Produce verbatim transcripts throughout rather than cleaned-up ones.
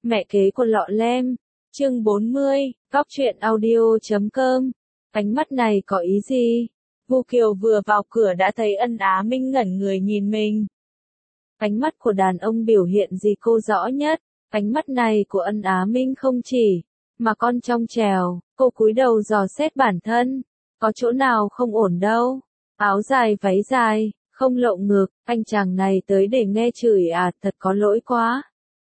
Mẹ kế của lọ lem. Chương bốn mươi, Góc truyện audio chấm com. Ánh mắt này có ý gì? Vu Kiều vừa vào cửa đã thấy Ân Á Minh ngẩn người nhìn mình. Ánh mắt của đàn ông biểu hiện gì cô rõ nhất? Ánh mắt này của Ân Á Minh không chỉ mà con trong trèo, cô cúi đầu dò xét bản thân, có chỗ nào không ổn đâu. Áo dài váy dài, không lộ ngực, anh chàng này tới để nghe chửi à, thật có lỗi quá.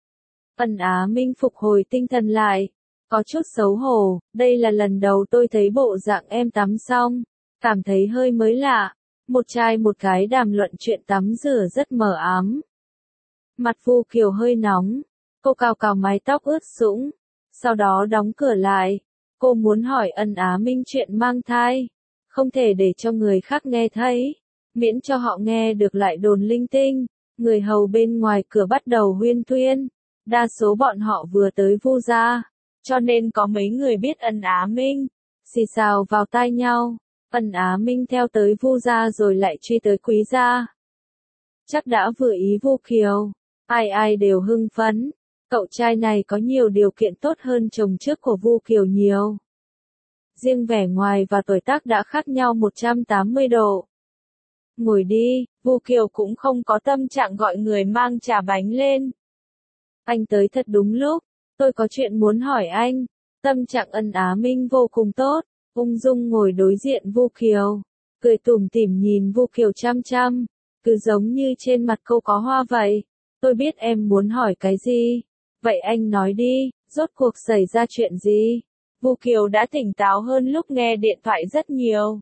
Ân Á Minh phục hồi tinh thần lại, có chút xấu hổ, đây là lần đầu tôi thấy bộ dạng em tắm xong, cảm thấy hơi mới lạ. Một trai một gái đàm luận chuyện tắm rửa rất mờ ám. Mặt Vu Kiều hơi nóng, cô cào cào mái tóc ướt sũng, sau đó đóng cửa lại. Cô muốn hỏi Ân Á Minh chuyện mang thai, không thể để cho người khác nghe thấy, miễn cho họ nghe được lại đồn linh tinh. Người hầu bên ngoài cửa bắt đầu huyên thuyên, đa số bọn họ vừa tới Vu gia, cho nên có mấy người biết Ân Á Minh, xì xào vào tai nhau. Ân Á Minh theo tới Vu gia rồi lại truy tới Quý gia. Chắc đã vừa ý Vu Kiều, ai ai đều hưng phấn, cậu trai này có nhiều điều kiện tốt hơn chồng trước của Vu Kiều nhiều. Riêng vẻ ngoài và tuổi tác đã khác nhau một trăm tám mươi độ. Ngồi đi, Vu Kiều cũng không có tâm trạng gọi người mang trà bánh lên. Anh tới thật đúng lúc, tôi có chuyện muốn hỏi anh. Tâm trạng Ân Á Minh vô cùng tốt, ung dung ngồi đối diện Vu Kiều, cười tủm tỉm nhìn Vu Kiều chăm chăm, cứ giống như trên mặt cô có hoa vậy. Tôi biết em muốn hỏi cái gì, vậy anh nói đi, rốt cuộc xảy ra chuyện gì? Vu Kiều đã tỉnh táo hơn lúc nghe điện thoại rất nhiều.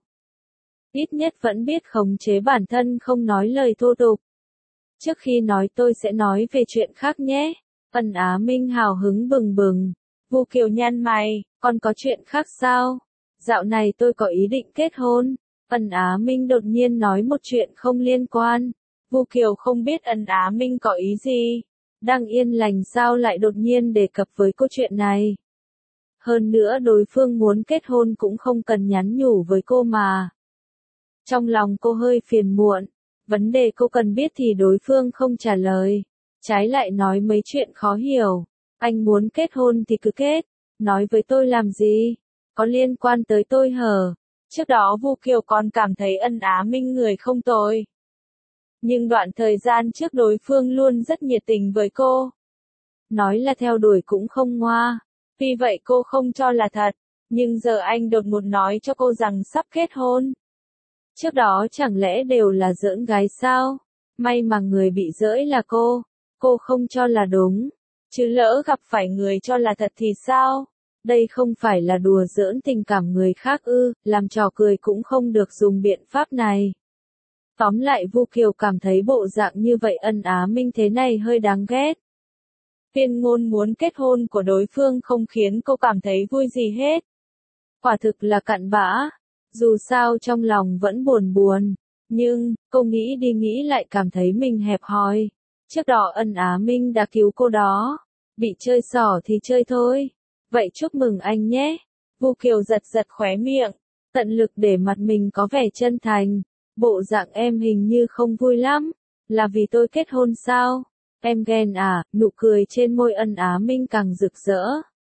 Ít nhất vẫn biết khống chế bản thân không nói lời thô tục. Trước khi nói tôi sẽ nói về chuyện khác nhé. Ân Á Minh hào hứng bừng bừng. Vu Kiều nhăn mày, còn có chuyện khác sao? Dạo này tôi có ý định kết hôn. Ân Á Minh đột nhiên nói một chuyện không liên quan. Vu Kiều không biết Ân Á Minh có ý gì. Đang yên lành sao lại đột nhiên đề cập với câu chuyện này. Hơn nữa đối phương muốn kết hôn cũng không cần nhắn nhủ với cô mà. Trong lòng cô hơi phiền muộn. Vấn đề cô cần biết thì đối phương không trả lời. Trái lại nói mấy chuyện khó hiểu. Anh muốn kết hôn thì cứ kết. Nói với tôi làm gì? Có liên quan tới tôi hở? Trước đó Vu Kiều còn cảm thấy Ân Á Minh người không tồi. Nhưng đoạn thời gian trước đối phương luôn rất nhiệt tình với cô. Nói là theo đuổi cũng không ngoa. Vì vậy cô không cho là thật. Nhưng giờ anh đột ngột nói cho cô rằng sắp kết hôn. Trước đó chẳng lẽ đều là giỡn gái sao? May mà người bị giỡn là cô. Cô không cho là đúng. Chứ lỡ gặp phải người cho là thật thì sao? Đây không phải là đùa giỡn tình cảm người khác ư, làm trò cười cũng không được dùng biện pháp này. Tóm lại Vu Kiều cảm thấy bộ dạng như vậy Ân Á Minh thế này hơi đáng ghét. Tuyên ngôn muốn kết hôn của đối phương không khiến cô cảm thấy vui gì hết. Quả thực là cặn bã. Dù sao trong lòng vẫn buồn buồn. Nhưng, cô nghĩ đi nghĩ lại cảm thấy mình hẹp hòi. Trước đó Ân Á Minh đã cứu cô đó. Bị chơi xỏ thì chơi thôi. Vậy chúc mừng anh nhé. Vu Kiều giật giật khóe miệng. Tận lực để mặt mình có vẻ chân thành. Bộ dạng em hình như không vui lắm. Là vì tôi kết hôn sao? Em ghen à? Nụ cười trên môi Ân Á Minh càng rực rỡ.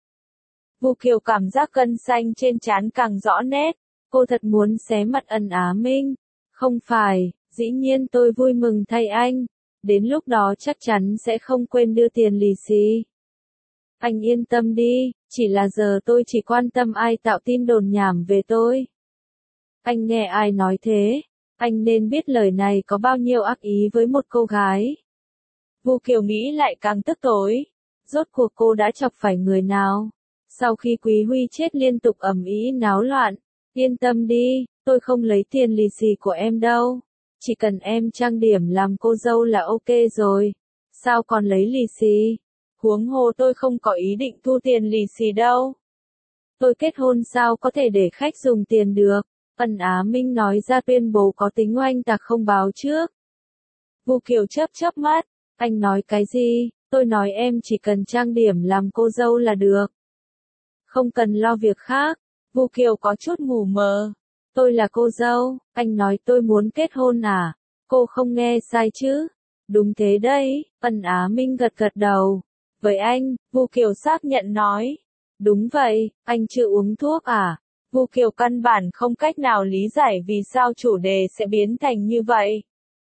Vu Kiều cảm giác gân xanh trên trán càng rõ nét. Cô thật muốn xé mặt Ân Á Minh. Không phải, dĩ nhiên tôi vui mừng thay anh. Đến lúc đó chắc chắn sẽ không quên đưa tiền lì xì. Anh yên tâm đi, chỉ là giờ tôi chỉ quan tâm ai tạo tin đồn nhảm về tôi. Anh nghe ai nói thế? Anh nên biết lời này có bao nhiêu ác ý với một cô gái. Vu Kiều nghĩ lại càng tức tối. Rốt cuộc cô đã chọc phải người nào? Sau khi Quý Huy chết liên tục ầm ĩ náo loạn. Yên tâm đi, tôi không lấy tiền lì xì của em đâu. Chỉ cần em trang điểm làm cô dâu là ok rồi. Sao còn lấy lì xì? Huống hồ tôi không có ý định thu tiền lì xì đâu. Tôi kết hôn sao có thể để khách dùng tiền được? Ân Á Minh nói ra tuyên bố có tính oanh tạc không báo trước. Vu Kiều chớp chớp mắt. Anh nói cái gì? Tôi nói em chỉ cần trang điểm làm cô dâu là được. Không cần lo việc khác. Vu Kiều có chút mù mờ. Tôi là cô dâu, anh nói tôi muốn kết hôn à? Cô không nghe sai chứ? Đúng thế đấy, Ân Á Minh gật gật đầu. với anh, Vu Kiều xác nhận nói. Đúng vậy, anh chưa uống thuốc à? Vu Kiều căn bản không cách nào lý giải vì sao chủ đề sẽ biến thành như vậy.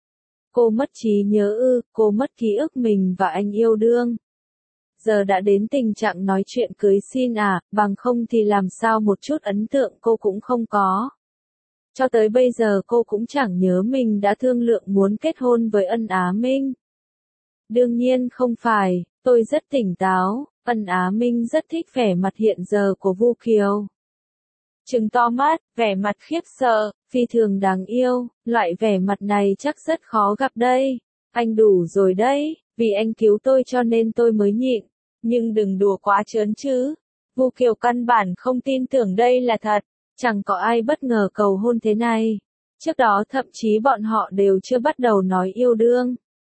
Cô mất trí nhớ ư, cô mất ký ức mình và anh yêu đương. Giờ đã đến tình trạng nói chuyện cưới xin à, bằng không thì làm sao một chút ấn tượng cô cũng không có. Cho tới bây giờ cô cũng chẳng nhớ mình đã thương lượng muốn kết hôn với Ân Á Minh. Đương nhiên không phải, tôi rất tỉnh táo, Ân Á Minh rất thích vẻ mặt hiện giờ của Vu Kiều. Trừng to mắt, vẻ mặt khiếp sợ, phi thường đáng yêu, loại vẻ mặt này chắc rất khó gặp đây. Anh đủ rồi đấy, vì anh cứu tôi cho nên tôi mới nhịn, nhưng đừng đùa quá trớn chứ. Vu Kiều căn bản không tin tưởng đây là thật, chẳng có ai bất ngờ cầu hôn thế này. Trước đó thậm chí bọn họ đều chưa bắt đầu nói yêu đương.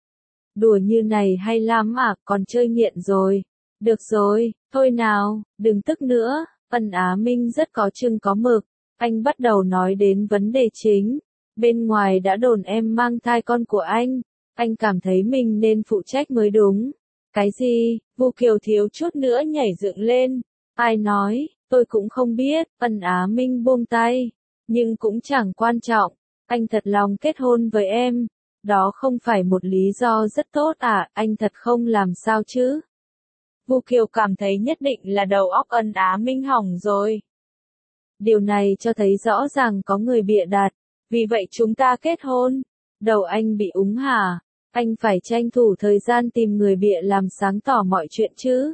Đùa như này hay lắm à, còn chơi nghiện rồi. Được rồi, thôi nào, đừng tức nữa. Ân Á Minh rất có chừng có mực, anh bắt đầu nói đến vấn đề chính. Bên ngoài đã đồn em mang thai con của anh, anh cảm thấy mình nên phụ trách mới đúng. Cái gì? Vu Kiều thiếu chút nữa nhảy dựng lên. Ai nói, tôi cũng không biết. Ân Á Minh buông tay. Nhưng cũng chẳng quan trọng, anh thật lòng kết hôn với em. Đó không phải một lý do rất tốt à, anh thật không làm sao chứ. Vu Kiều cảm thấy nhất định là đầu óc Ân Á Minh hỏng rồi. Điều này cho thấy rõ ràng có người bịa đặt, vì vậy chúng ta kết hôn. Đầu anh bị úng hả? Anh phải tranh thủ thời gian tìm người bịa làm sáng tỏ mọi chuyện chứ.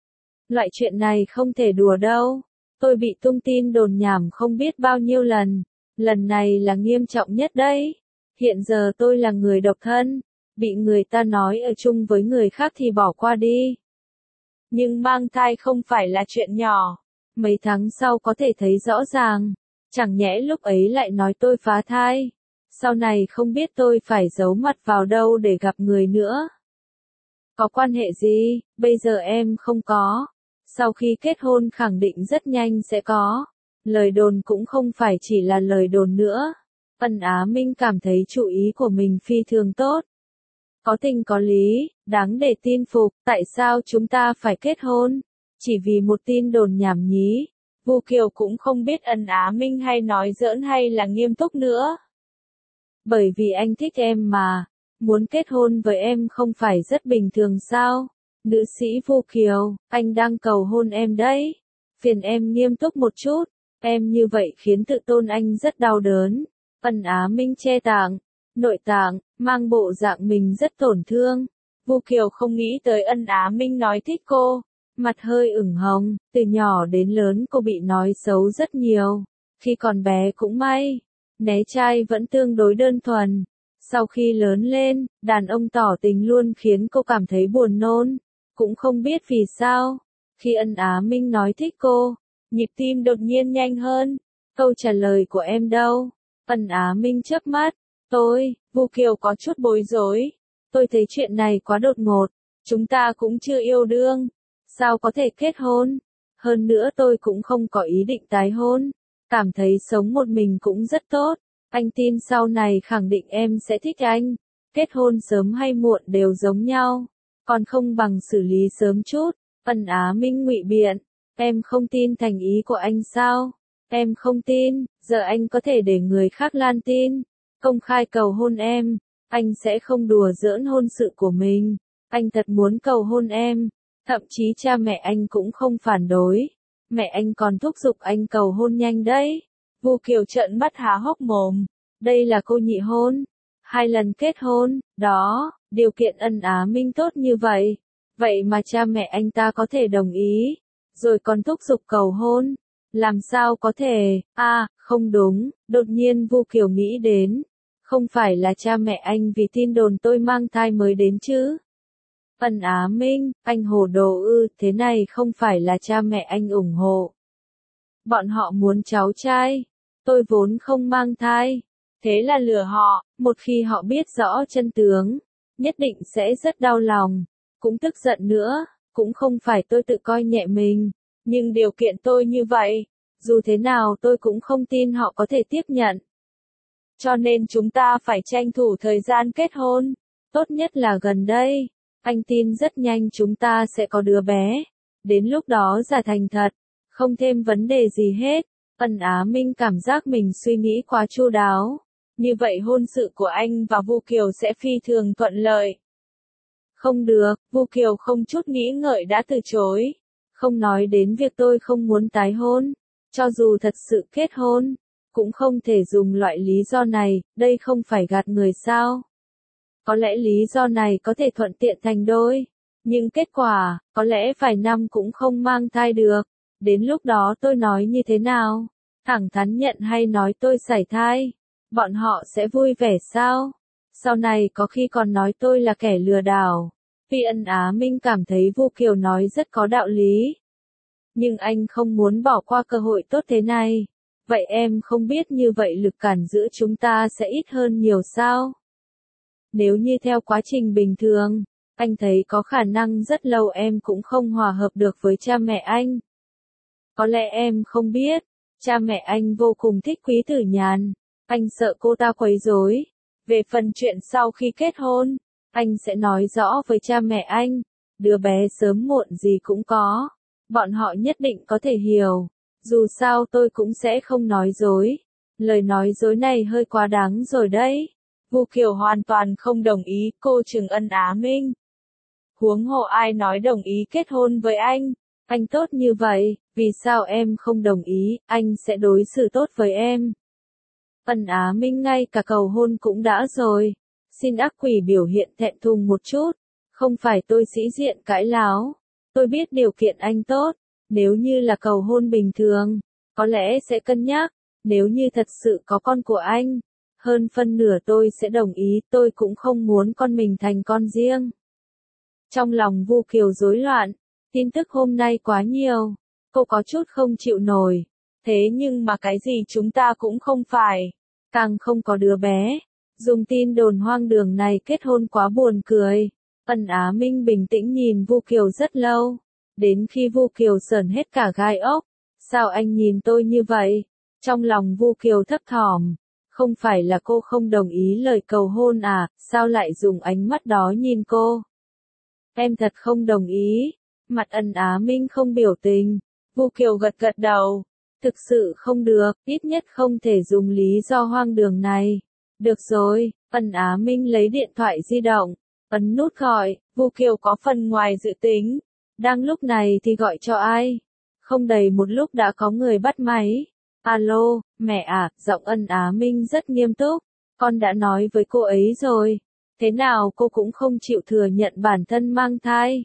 Loại chuyện này không thể đùa đâu. Tôi bị tung tin đồn nhảm không biết bao nhiêu lần. Lần này là nghiêm trọng nhất đấy. Hiện giờ tôi là người độc thân. Bị người ta nói ở chung với người khác thì bỏ qua đi. Nhưng mang thai không phải là chuyện nhỏ. Mấy tháng sau có thể thấy rõ ràng. Chẳng nhẽ lúc ấy lại nói tôi phá thai. Sau này không biết tôi phải giấu mặt vào đâu để gặp người nữa. Có quan hệ gì, bây giờ em không có. Sau khi kết hôn khẳng định rất nhanh sẽ có. Lời đồn cũng không phải chỉ là lời đồn nữa. Ân Á Minh cảm thấy chủ ý của mình phi thường tốt. Có tình có lý, đáng để tin phục, tại sao chúng ta phải kết hôn? Chỉ vì một tin đồn nhảm nhí. Vu Kiều cũng không biết Ân Á Minh hay nói giỡn hay là nghiêm túc nữa. Bởi vì anh thích em mà, muốn kết hôn với em không phải rất bình thường sao? Nữ sĩ Vu Kiều, anh đang cầu hôn em đấy. Phiền em nghiêm túc một chút, em như vậy khiến tự tôn anh rất đau đớn. Ân Á Minh che tạng, nội tạng, mang bộ dạng mình rất tổn thương. Vu Kiều không nghĩ tới Ân Á Minh nói thích cô, mặt hơi ửng hồng, từ nhỏ đến lớn cô bị nói xấu rất nhiều. Khi còn bé cũng may, né trai vẫn tương đối đơn thuần. Sau khi lớn lên, đàn ông tỏ tình luôn khiến cô cảm thấy buồn nôn. Cũng không biết vì sao. Khi Ân Á Minh nói thích cô, nhịp tim đột nhiên nhanh hơn. Câu trả lời của em đâu? Ân Á Minh chớp mắt. Tôi, Vu Kiều có chút bối rối. Tôi thấy chuyện này quá đột ngột. Chúng ta cũng chưa yêu đương. Sao có thể kết hôn? Hơn nữa tôi cũng không có ý định tái hôn. Cảm thấy sống một mình cũng rất tốt. Anh tin sau này khẳng định em sẽ thích anh. Kết hôn sớm hay muộn đều giống nhau. Còn không bằng xử lý sớm chút. Ân Á Minh ngụy biện. Em không tin thành ý của anh sao? Em không tin, giờ anh có thể để người khác lan tin. Công khai cầu hôn em. Anh sẽ không đùa giỡn hôn sự của mình. Anh thật muốn cầu hôn em. Thậm chí cha mẹ anh cũng không phản đối. Mẹ anh còn thúc giục anh cầu hôn nhanh đấy. Vu Kiều trợn mắt há hốc mồm. Đây là cô nhị hôn. Hai lần kết hôn, đó, điều kiện Ân Á Minh tốt như vậy. Vậy mà cha mẹ anh ta có thể đồng ý. Rồi còn thúc giục cầu hôn. Làm sao có thể, à, không đúng, đột nhiên Vu Kiều nghĩ đến. Không phải là cha mẹ anh vì tin đồn tôi mang thai mới đến chứ. Ân Á Minh, anh hồ đồ ư, thế này không phải là cha mẹ anh ủng hộ. Bọn họ muốn cháu trai. Tôi vốn không mang thai. Thế là lừa họ, một khi họ biết rõ chân tướng, nhất định sẽ rất đau lòng, cũng tức giận nữa, cũng không phải tôi tự coi nhẹ mình, nhưng điều kiện tôi như vậy, dù thế nào tôi cũng không tin họ có thể tiếp nhận. Cho nên chúng ta phải tranh thủ thời gian kết hôn, tốt nhất là gần đây. Anh tin rất nhanh chúng ta sẽ có đứa bé. Đến lúc đó giả thành thật, không thêm vấn đề gì hết. Ân Á Minh cảm giác mình suy nghĩ quá chu đáo. Như vậy hôn sự của anh và Vu Kiều sẽ phi thường thuận lợi. Không được, Vu Kiều không chút nghĩ ngợi đã từ chối. Không nói đến việc tôi không muốn tái hôn. Cho dù thật sự kết hôn, cũng không thể dùng loại lý do này, đây không phải gạt người sao. Có lẽ lý do này có thể thuận tiện thành đôi. Nhưng kết quả, có lẽ vài năm cũng không mang thai được. Đến lúc đó tôi nói như thế nào? Thẳng thắn nhận hay nói tôi sảy thai? Bọn họ sẽ vui vẻ sao? Sau này có khi còn nói tôi là kẻ lừa đảo. Vì Ân Á Minh cảm thấy Vu Kiều nói rất có đạo lý. Nhưng anh không muốn bỏ qua cơ hội tốt thế này. Vậy em không biết như vậy lực cản giữa chúng ta sẽ ít hơn nhiều sao? Nếu như theo quá trình bình thường, anh thấy có khả năng rất lâu em cũng không hòa hợp được với cha mẹ anh. Có lẽ em không biết, cha mẹ anh vô cùng thích Quý Tử Nhàn. Anh sợ cô ta quấy rối. Về phần chuyện sau khi kết hôn, anh sẽ nói rõ với cha mẹ anh. Đứa bé sớm muộn gì cũng có. Bọn họ nhất định có thể hiểu. Dù sao tôi cũng sẽ không nói dối. Lời nói dối này hơi quá đáng rồi đấy. Vu Kiều hoàn toàn không đồng ý, cô trừng Ân Á Minh. Huống hồ ai nói đồng ý kết hôn với anh. Anh tốt như vậy, vì sao em không đồng ý, anh sẽ đối xử tốt với em. Ân Á Minh ngay cả cầu hôn cũng đã rồi. Xin ác quỷ biểu hiện thẹn thùng một chút. Không phải tôi sĩ diện cãi láo. Tôi biết điều kiện anh tốt. Nếu như là cầu hôn bình thường, có lẽ sẽ cân nhắc. Nếu như thật sự có con của anh, hơn phân nửa tôi sẽ đồng ý. Tôi cũng không muốn con mình thành con riêng. Trong lòng Vu Kiều rối loạn. Tin tức hôm nay quá nhiều. Cô có chút không chịu nổi. Thế nhưng mà cái gì chúng ta cũng không phải. Càng không có đứa bé. Dùng tin đồn hoang đường này kết hôn quá buồn cười. Ân Á Minh bình tĩnh nhìn Vu Kiều rất lâu. Đến khi Vu Kiều sởn hết cả gai ốc. Sao anh nhìn tôi như vậy? Trong lòng Vu Kiều thấp thỏm. Không phải là cô không đồng ý lời cầu hôn à, sao lại dùng ánh mắt đó nhìn cô? Em thật không đồng ý. Mặt Ân Á Minh không biểu tình. Vu Kiều gật gật đầu. Thực sự không được, ít nhất không thể dùng lý do hoang đường này. Được rồi, Ân Á Minh lấy điện thoại di động, ấn nút gọi. Vu Kiều có phần ngoài dự tính. Đang lúc này thì gọi cho ai? Không đầy một lúc đã có người bắt máy. Alo, mẹ à, giọng Ân Á Minh rất nghiêm túc. Con đã nói với cô ấy rồi. Thế nào cô cũng không chịu thừa nhận bản thân mang thai.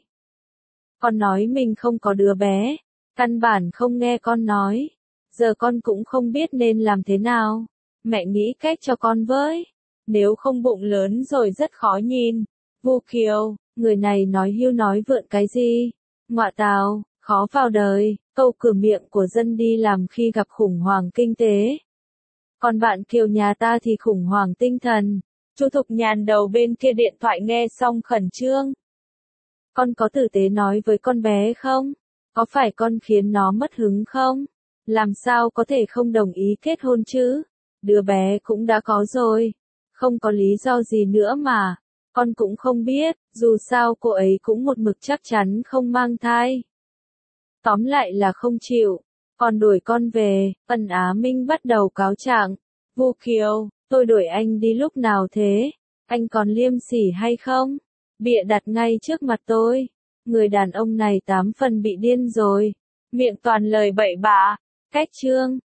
Con nói mình không có đứa bé. Căn bản không nghe con nói. Giờ con cũng không biết nên làm thế nào. Mẹ nghĩ cách cho con với. Nếu không bụng lớn rồi rất khó nhìn. Vu Kiều, người này nói hưu nói vượn cái gì? Ngọa tào, khó vào đời. Câu cửa miệng của dân đi làm khi gặp khủng hoảng kinh tế. Còn bạn Kiều nhà ta thì khủng hoảng tinh thần. Chu Thục Nhàn đầu bên kia điện thoại nghe xong khẩn trương. Con có tử tế nói với con bé không? Có phải con khiến nó mất hứng không? Làm sao có thể không đồng ý kết hôn chứ? Đứa bé cũng đã có rồi. Không có lý do gì nữa mà. Con cũng không biết, dù sao cô ấy cũng một mực chắc chắn không mang thai. Tóm lại là không chịu. Còn đuổi con về, Ân Á Minh bắt đầu cáo trạng. Vu Kiều, tôi đuổi anh đi lúc nào thế? Anh còn liêm sỉ hay không? Bịa đặt ngay trước mặt tôi. Người đàn ông này tám phần bị điên rồi. Miệng toàn lời bậy bạ. Cách chương.